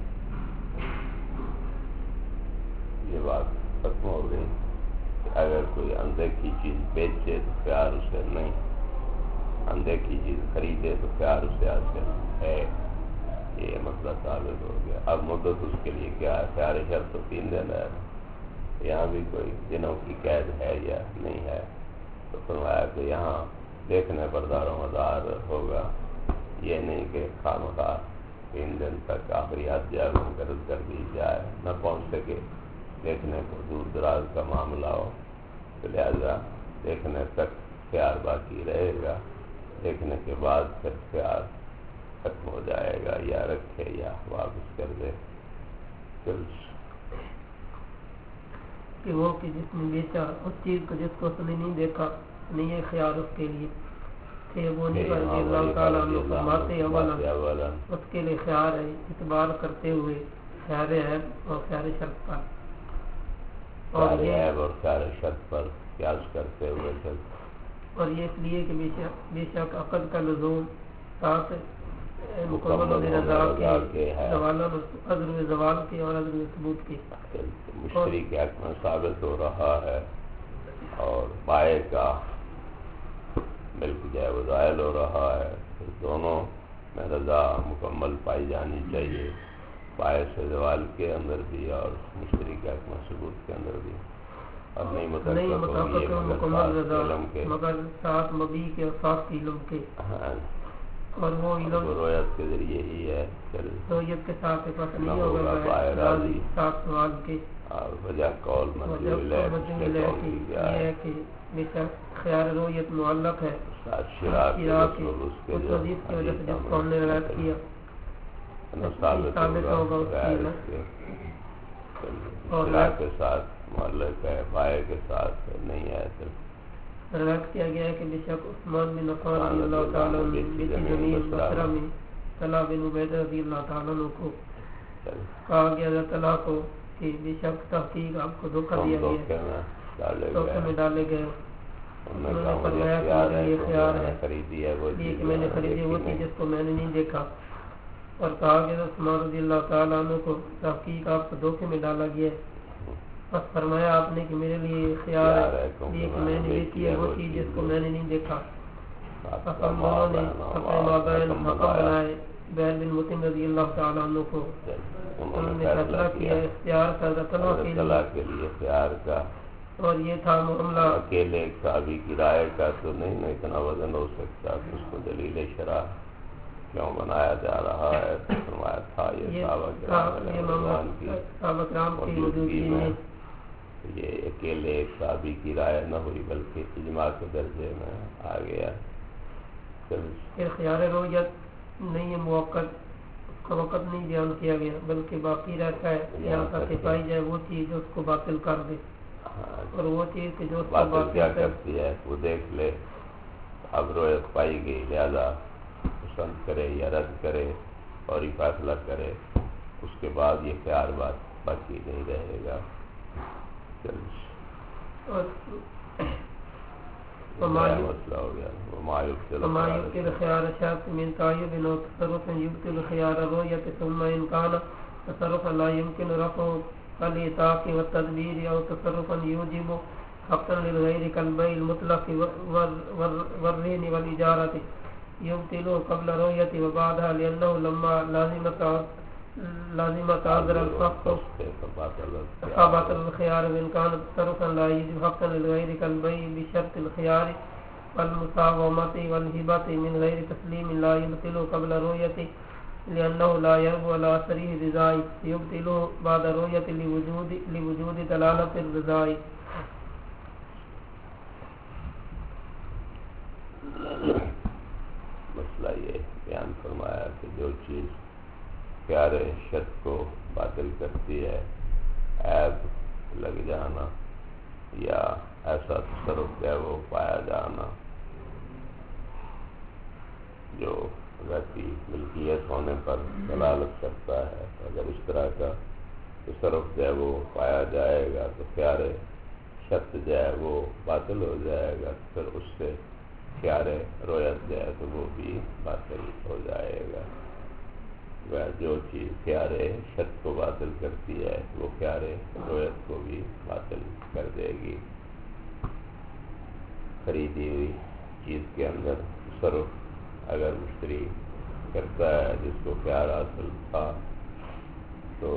Speaker 2: یہ بات ختم ہو گئی کہ اگر کوئی اندیکھی چیز بیچے تو خیار اسے نہیں، اندیکھی چیز خریدے تو خیار اسے حاصل ہے، یہ مسئلہ ثابت ہو گیا۔ اب مدت اس کے لیے کیا ہے؟ خیار شرط تو 3 دن ہے، یہاں بھی کوئی دنوں کی قید ہے یا نہیں ہے؟ تو فرمایا کہ یہاں دیکھنے پر دار و مدار ہوگا، یہ نہیں کہ خامخواہ 3 دن تک آخری حد جائے منقرض کر دی جائے، نہ پہنچ سکے دیکھنے کو، دور دراز کا معاملہ ہو تو لہذا دیکھنے تک خیار باقی رہے گا، دیکھنے کے بعد پھر خیار ختم ہو جائے گا، یا رکھے یا واپس کر دے۔
Speaker 1: کہ وہ کہ جس نے بیچا اس چیز کو جس کو اس نے نہیں دیکھا، نہیں ہے خیال اس کے لیے کہ وہ نہیں رضی اللہ تعالیٰ عنہ فرماتے اولا اس کے لیے خیال ہے، اعتبار کرتے ہوئے خیار عیب اور خیار شرط پر، اور
Speaker 2: خیار شرط پر قیاس کرتے ہوئے،
Speaker 1: اور یہ اس لیے کہ بے شک عقد کا لزوم ساتھ مکمل رضا کے عذر زوال کے اور عذر ثبوت کے
Speaker 2: مشتری کے حق میں ثابت ہو رہا ہے، اور بائع کا ملک جو ہے وہ زائل ہو رہا ہے، دونوں میں رضا مکمل پائی جانی چاہیے، بائع سے زوال کے اندر بھی اور مشتری کے حق میں ثبوت کے اندر بھی، اور نہیں مطابق
Speaker 1: مکمل رضا مگر ساتھ مبی کے اور ساتھ علم کے۔ اور وہ علم
Speaker 2: رویت کے ذریعے ہی ہے،
Speaker 1: رویت کے ساتھ پتہ نہیں ہوگا راضی ساتھ سوال کے
Speaker 2: وجہ قول مجھول ہے
Speaker 1: یہ ہے کہ بے شک خیال رویت معلق ہے
Speaker 2: شراک
Speaker 1: کی وجہ سے جس کو ہم نے روایت کیا ثابت ہوگا اس کی
Speaker 2: شراک کے ساتھ معلق ہے، بائے کے ساتھ نہیں ہے. صرف
Speaker 1: روایت کیا گیا ہے کہ بے شک عثمان بن عفان رضی اللہ تعالیٰ عنہ بیتی زمین بصرہ میں طلحہ بن عبیدہ رضی اللہ تعالیٰ عنہ کو کہا گیا حضرت طلحہ کو کہ بے شک تحقیق آپ کو دھوکہ دیا گیا، دھوکے میں ڈالے گئے. انہوں نے فرمایا کہ میرے لیے خیار ہے یہ کہ میں نے خریدی وہ تھی جس کو میں نے نہیں دیکھا، اور کہا گیا عثمان رضی اللہ تعالیٰ عنہ کو تحقیق آپ کو دھوکے میں ڈالا گیا. بس فرمایا آپ نے کہ میرے لیے خیال ہے یہ کہ میں نے دیکھی ہے وہ چیز جس کو میں نے نہیں دیکھا. ہم دونوں نے اپنے مابین حکم بنائے بہر بن مطعم رضی اللہ تعالیٰ عنہ کو. انہوں نے فیصلہ کیا اختیار حضرت طلحہ کے لیے
Speaker 2: اختیار کا،
Speaker 1: اور یہ تھا معاملہ
Speaker 2: اکیلے ایک صحابی کی رائے کا تو نہیں نا اتنا وزن ہو سکتا کہ اس کو دلیل شرع کیوں بنایا جا رہا ہے. فرمایا تھا یہ صحابہ کرام کی موجودگی میں یہ اکیلے ایک صحابی کی رائے نہ ہوئی بلکہ اجماع کے درجے میں آ گیا.
Speaker 1: پھر خیار رویت نہیں ہے موقت، اس کا وقت نہیں بیان کیا گیا بلکہ باقی رہتا ہے یہاں تک پائی جائے وہ چیز جو اس کو باطل کر دے، اور وہ چیز کہ جو اس کو
Speaker 2: باطل کیا کرتی ہے وہ دیکھ لے. اب رویت پائی گئی لہذا پسند کرے یا رد کرے اور ہی فیصلہ کرے، اس کے بعد یہ خیال بات باقی نہیں رہے گا. مسئلہ ہو گیا
Speaker 1: ومایبطل خیار شرط من تعیب و تصرف یبطل خیار رویت ثم ان کان تصرف لا يمكن رفع كالإطاق والتدبير او تصرفا يوجب حقا للغير كالبيع المطلق والرهن والإجارة يبطل قبل رؤية وبعدها لأنه لما لازم تعذر الفقه فباطل الخيار وإن كان تصرفا لا يجب حقا للغير كالبيع بشرط الخيار والمساومة والهبة من غير تسليم لا يبطل قبل رؤية لأنه لا يربو على صريح رضاء يبطل بعد رؤية لوجود دلالة الرضاء.
Speaker 2: مسئلہ یہ بیان فرمایا کہ جو چیز خیار شرط کو باطل کرتی ہے، عیب لگ جانا یا ایسا تصرف ہے وہ پایا جانا جو ذاتی ملکیت ہونے پر دلالت کرتا ہے. اگر اس طرح کا تصرف جو ہے وہ پایا جائے گا تو خیار شرط جو ہے وہ باطل ہو جائے گا، پھر اس سے خیار رویت جو ہے تو وہ بھی باطل ہو جائے گا. جو چیز خیار شرط کو باطل کرتی ہے وہ خیار رویت کو بھی باطل کر دے گی. خریدی ہوئی چیز کے اندر تصرف اگر مشتری کرتا ہے جس کو خیار حاصل تھا تو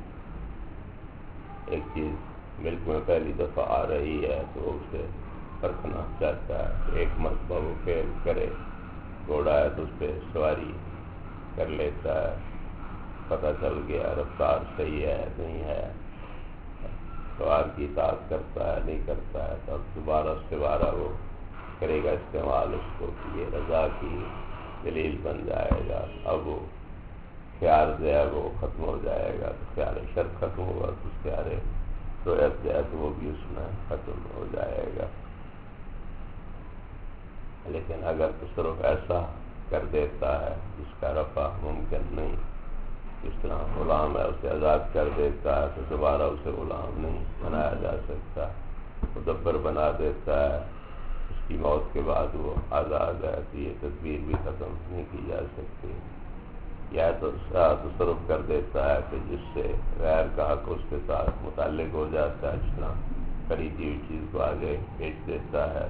Speaker 2: ایک چیز ملک میں پہلی دفعہ آ رہی ہے تو اسے پرکھنا چاہتا ہے. ایک مرتبہ وہ فیل کرے، گھوڑا ہے تو اس پہ سواری کر لیتا ہے، پتہ چل گیا رفتار صحیح ہے نہیں ہے، سوار کی اطاعت کرتا ہے نہیں کرتا ہے، تب دوبارہ وہ کرے گا استعمال اس کو کہ یہ رضا کی دلیل بن جائے گا. اب وہ خیار جو ہے وہ ختم ہو جائے گا، تو خیار شرط ختم ہوگا تو خیار رویت جو ہے تو وہ بھی اس میں ختم ہو جائے گا. لیکن اگر تصرف ایسا کر دیتا ہے جس کا رفع ممکن نہیں، جس طرح غلام ہے اسے آزاد کر دیتا ہے تو دوبارہ اسے غلام نہیں بنایا جا سکتا، مدبر بنا دیتا ہے، اس کی موت کے بعد وہ آزاد ہے تو یہ تدبیر بھی ختم نہیں کی جا سکتی. یا تو تصرف کر دیتا ہے کہ جس سے غیر کا حق اس کے ساتھ متعلق ہو جاتا ہے، جس طرح خریدی ہوئی چیز کو آگے بیچ دیتا ہے،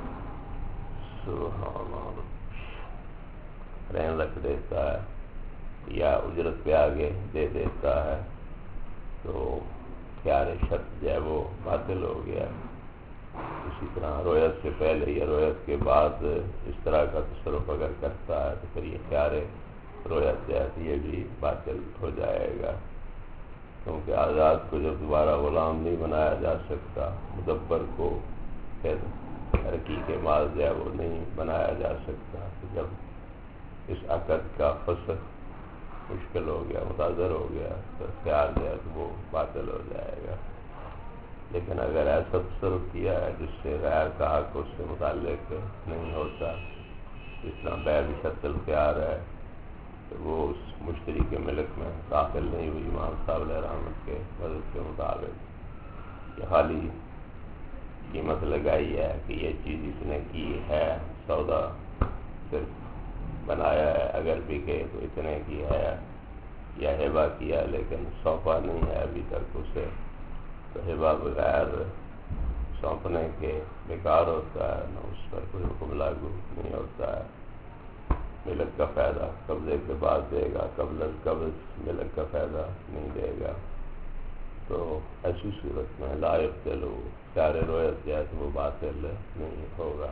Speaker 2: رہن رکھ دیتا ہے یا اجرت پہ آگے دے دیتا ہے، تو خیار شرط جو ہے وہ باطل ہو گیا. اسی طرح رویت سے پہلے یا رویت کے بعد اس طرح کا تصرف اگر کرتا ہے تو پھر یہ خیار رویت جو ہے یہ بھی باطل ہو جائے گا، کیونکہ آزاد کو جب دوبارہ غلام نہیں بنایا جا سکتا، مدبر کو پھر حقیقی مال جو ہے وہ نہیں بنایا جا سکتا، تو جب اس عقد کا فسخ مشکل ہو گیا، متاثر ہو گیا، تو خیال جو ہے تو وہ باطل ہو جائے گا۔ لیکن اگر ایسا تصرف کیا ہے جس سے غیر کا حق اس سے متعلق نہیں ہوتا، جس طرح بیع بشرط الخیار ہے، تو وہ اس مشتری کے ملک میں داخل نہیں ہوئی امام صاحب علیہ رحمت کے مذہب کے مطابق، کہ خالی قیمت لگائی ہے کہ یہ چیز اس نے کی ہے، سودا صرف بنایا ہے، اگر بکے تو اتنے کی ہے، یا ہبہ کیا لیکن سونپا نہیں ہے ابھی تک اسے، تو ہبہ بغیر سونپنے کے بیکار ہوتا ہے، نہ اس پر کوئی حکم لاگو نہیں ہوتا ہے۔ ملک کا فائدہ قبضے کے بعد دے گا، قبل از قبض ملک کا فائدہ نہیں دے گا، تو ایسی صورت میں لا یبطل خیار رویت جو ہے تو وہ باطل نہیں ہوگا،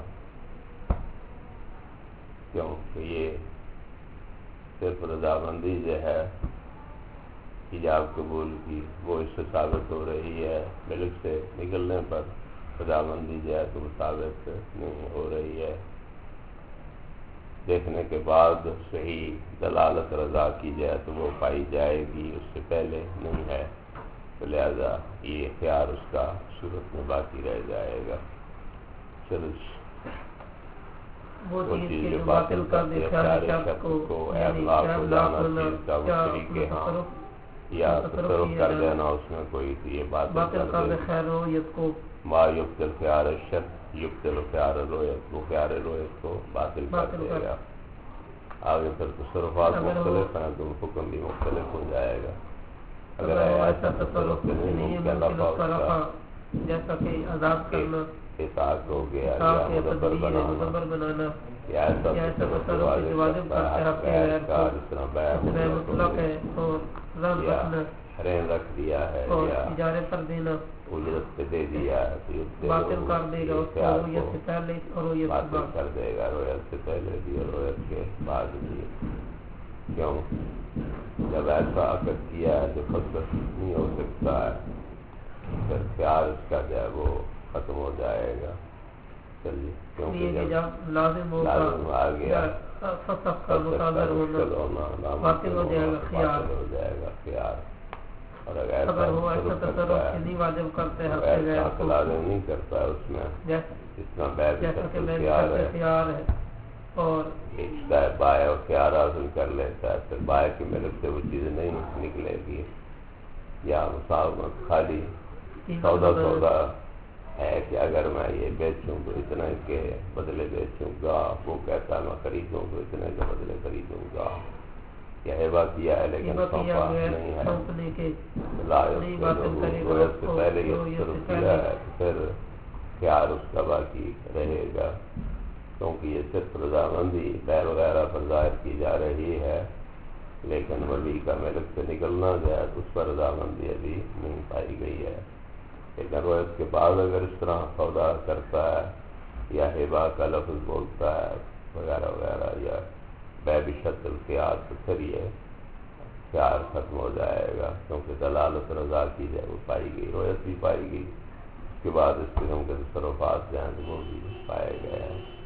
Speaker 2: کیونکہ یہ صرف رضامندی جو ہے ایجاب قبول کی وہ اس سے ثابت ہو رہی ہے، ملک سے نکلنے پر رضامندی جو ہے تو وہ ثابت نہیں ہو رہی ہے۔ دیکھنے کے بعد صحیح دلالت رضا کی جائے تو وہ پائی جائے گی، اس سے پہلے نہیں ہے، تو لہذا یہ اختیار اس کا صورت میں باقی رہ جائے گا۔ صرف وہ چیز جو باطل کرتی ہے خیار شخص کو اطلاق ہو جانا چیز کا مشتری کے ہاں، یا تصرف کر دینا اس میں کوئی، تو یہ باطل کر دے ما یبطل خیار الشرط یبطل خیار رویت، وہ خیار رویت کو باطل کر دے گا۔ آگے پھر تصرفات مختلف ہیں تو حکم بھی مختلف ہو جائے گا۔ اگر ایسا تصرف نہیں ممکن رفع
Speaker 1: جیسا کہ عذاب کرنا،
Speaker 2: اطاعت ہو گیا یا مدبر بنانا، یا ایسا تصرف جو واجب کرتا ہے غیر کا، جس طرح بیع مطلق ہے اور رہن رکھ دیا ہے یا
Speaker 1: اجارے پر دینا،
Speaker 2: اجرت پہ دے دیا ہے، تو
Speaker 1: باطل کر دے گا اس کو رویت سے پہلے اور رویت سے
Speaker 2: باطل کر دے گا، رویت سے پہلے بھی اور رویت کے بعد بھی۔ کیوں؟ جب ایسا عقد کیا ہے جو فسخ نہیں ہو سکتا ہے، پھر خیال اس کا جو ہے وہ ختم ہو جائے گا۔ چلیے، کیونکہ جب
Speaker 1: لازم
Speaker 2: آ گیا
Speaker 1: فسخ کا متاثر ہونا باطل ہو جائے گا خیال،
Speaker 2: ہو جائے گا خیال۔ اور اگر
Speaker 1: وہ ایسا تصرف نہیں واجب کرتے ہیں،
Speaker 2: لازم نہیں کرتا اس میں، جتنا بیع
Speaker 1: خیار ہے اور
Speaker 2: بیچتا ہے بائع اور خیار حاصل کر لیتا ہے، پھر بائع کی ملک سے وہ چیز نہیں نکلے گی، یا مساومت خالی سودا ہے کہ اگر میں یہ بیچوں تو اتنا کے بدلے بیچوں گا، وہ کہتا ہے میں خریدوں تو اتنے کے بدلے خریدوں گا، یا ہبہ کیا ہے لیکن سونپا نہیں ہے، رویت سے پہلے یہ تصرف کیا ہے تو پھر خیار اس کا باقی رہے گا، کیونکہ یہ صرف رضامندی بیع وغیرہ پر ظاہر کی جا رہی ہے، لیکن ولی کا ملک سے نکلنا جائے تو اس پر رضامندی ابھی نہیں پائی گئی ہے۔ لیکن رویت کے بعد اگر اس طرح سودا کرتا ہے یا ہبہ کا لفظ بولتا ہے وغیرہ وغیرہ، یا بیع بشرط الخیار، تو پھر یہ خیار ختم ہو جائے گا، کیونکہ دلالت رضا کی جائے وہ پائی گئی، رویت بھی پائی گئی، اس کے بعد اس قسم کے تصرفات جو ہیں وہ بھی پائے گئے ہیں۔